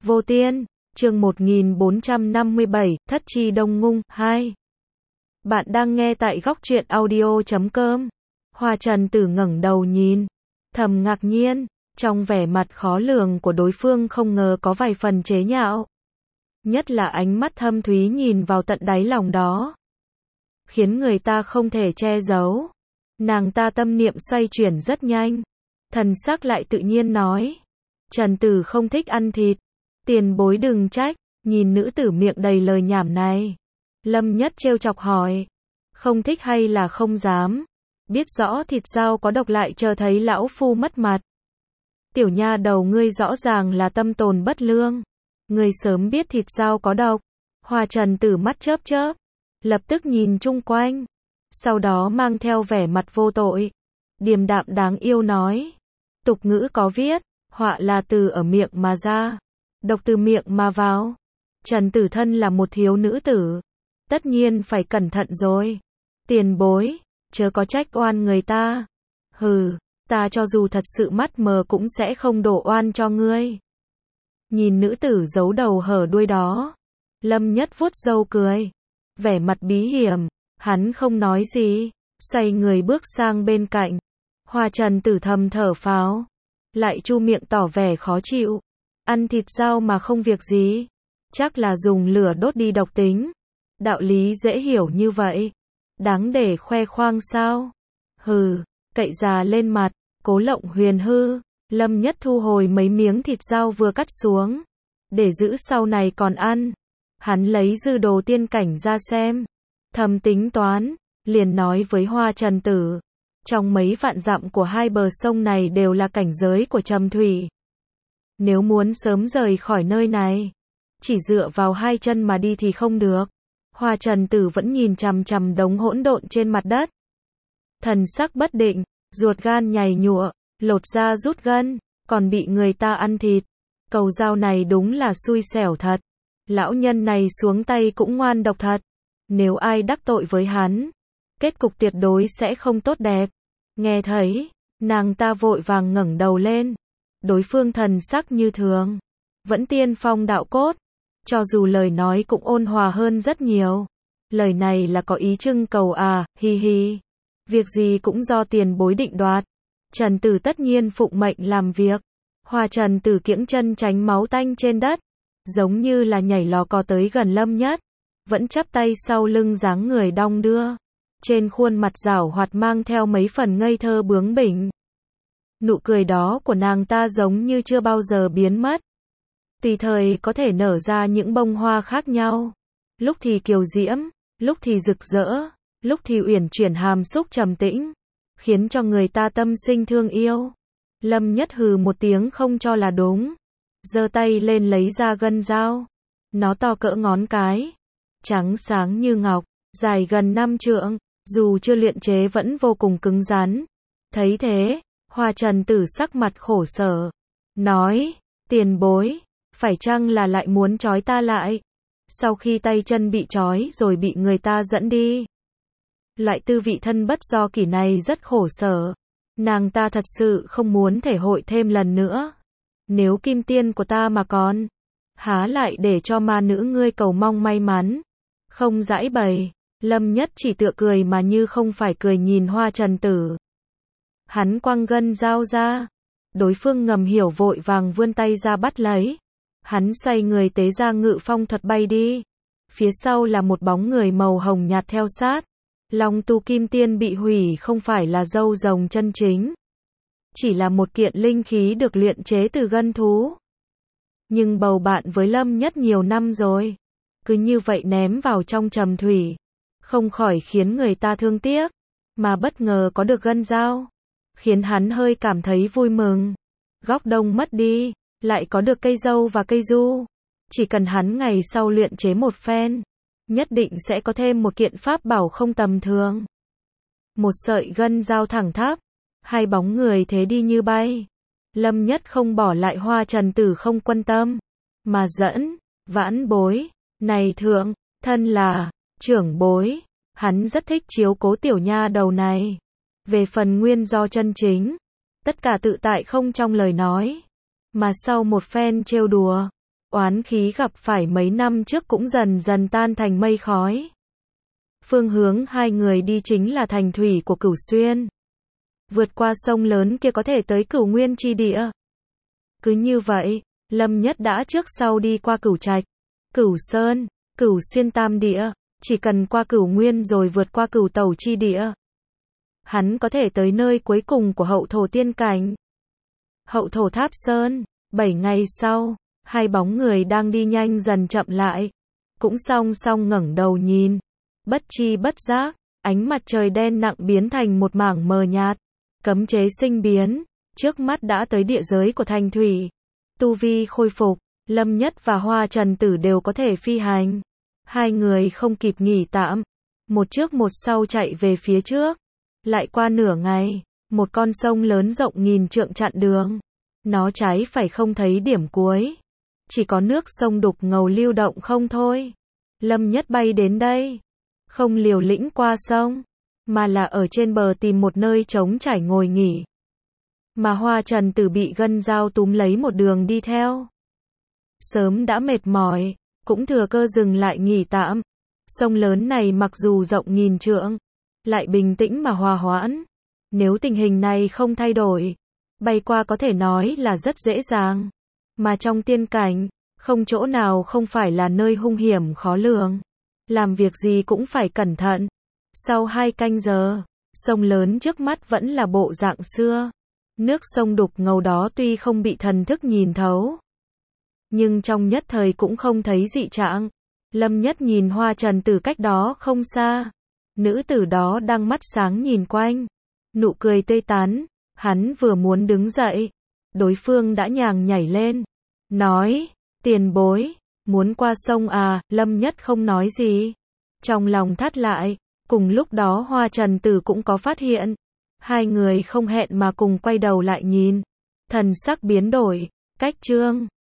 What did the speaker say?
Vô Tiên, chương 1457, Thất Chi Đông Ngung, 2. Bạn đang nghe tại góc truyện audio.com. Hoa Trần Tử ngẩng đầu nhìn, thầm ngạc nhiên, trong vẻ mặt khó lường của đối phương không ngờ có vài phần chế nhạo. Nhất là ánh mắt thâm thúy nhìn vào tận đáy lòng đó, khiến người ta không thể che giấu. Nàng ta tâm niệm xoay chuyển rất nhanh, thần sắc lại tự nhiên nói: Trần Tử không thích ăn thịt, tiền bối đừng trách. Nhìn nữ tử miệng đầy lời nhảm này, Lâm Nhất trêu chọc hỏi: Không thích hay là không dám? Biết rõ thịt dao có độc lại chờ thấy lão phu mất mặt. Tiểu nha đầu ngươi rõ ràng là tâm tồn bất lương. Ngươi sớm biết thịt dao có độc. Hoa Trần Tử mắt chớp chớp, lập tức nhìn chung quanh, sau đó mang theo vẻ mặt vô tội, điềm đạm đáng yêu nói: Tục ngữ có viết, họa là từ ở miệng mà ra, độc từ miệng mà vào. Trần Tử thân là một thiếu nữ tử, tất nhiên phải cẩn thận rồi. Tiền bối, chớ có trách oan người ta. Hừ, ta cho dù thật sự mắt mờ cũng sẽ không đổ oan cho ngươi. Nhìn nữ tử giấu đầu hở đuôi đó, Lâm Nhất vuốt râu cười, vẻ mặt bí hiểm. Hắn không nói gì, xoay người bước sang bên cạnh. Hoa Trần Tử thầm thở phào, lại chu miệng tỏ vẻ khó chịu. Ăn thịt dao mà không việc gì, chắc là dùng lửa đốt đi độc tính. Đạo lý dễ hiểu như vậy, đáng để khoe khoang sao? Hừ, cậy già lên mặt, cố lộng huyền hư. Lâm Nhất thu hồi mấy miếng thịt dao vừa cắt xuống, để giữ sau này còn ăn. Hắn lấy dư đồ tiên cảnh ra xem, thầm tính toán, liền nói với Hoa Trần Tử: Trong mấy vạn dặm của hai bờ sông này đều là cảnh giới của Trầm Thủy. Nếu muốn sớm rời khỏi nơi này, chỉ dựa vào hai chân mà đi thì không được. Hoa Trần Tử vẫn nhìn chằm chằm đống hỗn độn trên mặt đất, thần sắc bất định, ruột gan nhảy nhụa, lột da rút gân, còn bị người ta ăn thịt. Cầu dao này đúng là xui xẻo thật. Lão nhân này xuống tay cũng ngoan độc thật. Nếu ai đắc tội với hắn, kết cục tuyệt đối sẽ không tốt đẹp. Nghe thấy, nàng ta vội vàng ngẩng đầu lên. Đối phương thần sắc như thường, vẫn tiên phong đạo cốt, cho dù lời nói cũng ôn hòa hơn rất nhiều. Lời này là có ý trưng cầu à, hi hi. Việc gì cũng do tiền bối định đoạt. Trần Tử tất nhiên phụng mệnh làm việc. Hoa Trần Tử kiễng chân tránh máu tanh trên đất, giống như là nhảy lò cò tới gần Lâm Nhất, vẫn chắp tay sau lưng dáng người đong đưa. Trên khuôn mặt giảo hoạt mang theo mấy phần ngây thơ bướng bỉnh. Nụ cười đó của nàng ta giống như chưa bao giờ biến mất. Tùy thời có thể nở ra những bông hoa khác nhau. Lúc thì kiều diễm, lúc thì rực rỡ, lúc thì uyển chuyển hàm xúc trầm tĩnh, khiến cho người ta tâm sinh thương yêu. Lâm Nhất hừ một tiếng không cho là đúng, giơ tay lên lấy ra gân dao. Nó to cỡ ngón cái, trắng sáng như ngọc, dài gần 5 trượng, dù chưa luyện chế vẫn vô cùng cứng rắn. Thấy thế, Hoa Trần Tử sắc mặt khổ sở, nói: Tiền bối, phải chăng là lại muốn trói ta lại? Sau khi tay chân bị trói rồi bị người ta dẫn đi. Loại tư vị thân bất do kỷ này rất khổ sở. Nàng ta thật sự không muốn thể hội thêm lần nữa. Nếu kim tiên của ta mà còn, há lại để cho ma nữ ngươi cầu mong may mắn. Không giãi bày. Lâm Nhất chỉ tựa cười mà như không phải cười nhìn Hoa Trần Tử. Hắn quăng gân dao ra, đối phương ngầm hiểu vội vàng vươn tay ra bắt lấy. Hắn xoay người tế ra ngự phong thuật bay đi. Phía sau là một bóng người màu hồng nhạt theo sát. Long tu kim tiên bị hủy không phải là râu rồng chân chính, chỉ là một kiện linh khí được luyện chế từ gân thú. Nhưng bầu bạn với Lâm Nhất nhiều năm rồi, cứ như vậy ném vào trong Trầm Thủy, không khỏi khiến người ta thương tiếc. Mà bất ngờ có được gân dao, khiến hắn hơi cảm thấy vui mừng. Góc đông mất đi, lại có được cây dâu và cây du. Chỉ cần hắn ngày sau luyện chế một phen, nhất định sẽ có thêm một kiện pháp bảo không tầm thường. Một sợi gân dao thẳng tháp, hai bóng người thế đi như bay. Lâm Nhất không bỏ lại Hoa Trần Tử không quan tâm, mà dẫn: Vãn bối, này thượng, thân là trưởng bối, hắn rất thích chiếu cố tiểu nha đầu này. Về phần nguyên do chân chính, tất cả tự tại không trong lời nói, mà sau một phen trêu đùa, oán khí gặp phải mấy năm trước cũng dần dần tan thành mây khói. Phương hướng hai người đi chính là thành thủy của Cửu Xuyên. Vượt qua sông lớn kia có thể tới Cửu Nguyên chi địa. Cứ như vậy, Lâm Nhất đã trước sau đi qua Cửu Trạch, Cửu Sơn, Cửu Xuyên tam địa, chỉ cần qua Cửu Nguyên rồi vượt qua Cửu Tẩu chi địa. Hắn có thể tới nơi cuối cùng của hậu thổ tiên cảnh. Hậu thổ Tháp Sơn. 7 ngày sau, hai bóng người đang đi nhanh dần chậm lại, cũng song song ngẩng đầu nhìn. Bất chi bất giác, ánh mặt trời đen nặng biến thành một mảng mờ nhạt. Cấm chế sinh biến, trước mắt đã tới địa giới của thành thủy. Tu vi khôi phục, Lâm Nhất và Hoa Trần Tử đều có thể phi hành. Hai người không kịp nghỉ tạm, một trước một sau chạy về phía trước. Lại qua nửa ngày, một con sông lớn rộng nghìn trượng chặn đường. Nó trái phải không thấy điểm cuối. Chỉ có nước sông đục ngầu lưu động không thôi. Lâm Nhất bay đến đây. Không liều lĩnh qua sông, mà là ở trên bờ tìm một nơi trống trải ngồi nghỉ. Mà Hoa Trần Tử bị gân dao túm lấy một đường đi theo. Sớm đã mệt mỏi, cũng thừa cơ dừng lại nghỉ tạm. Sông lớn này mặc dù rộng nghìn trượng, lại bình tĩnh mà hòa hoãn. Nếu tình hình này không thay đổi, bay qua có thể nói là rất dễ dàng. Mà trong tiên cảnh, không chỗ nào không phải là nơi hung hiểm khó lường. Làm việc gì cũng phải cẩn thận. Sau 2 canh giờ, sông lớn trước mắt vẫn là bộ dạng xưa. Nước sông đục ngầu đó tuy không bị thần thức nhìn thấu, nhưng trong nhất thời cũng không thấy dị trạng. Lâm Nhất nhìn Hoa Trần Tử cách đó không xa. Nữ tử đó đang mắt sáng nhìn quanh, nụ cười tươi tắn. Hắn vừa muốn đứng dậy, đối phương đã nhàng nhảy lên, nói, tiền bối, muốn qua sông à? Lâm Nhất không nói gì, trong lòng thắt lại. Cùng lúc đó Hoa Trần Tử cũng có phát hiện. Hai người không hẹn mà cùng quay đầu lại nhìn. Thần sắc biến đổi, cách trương,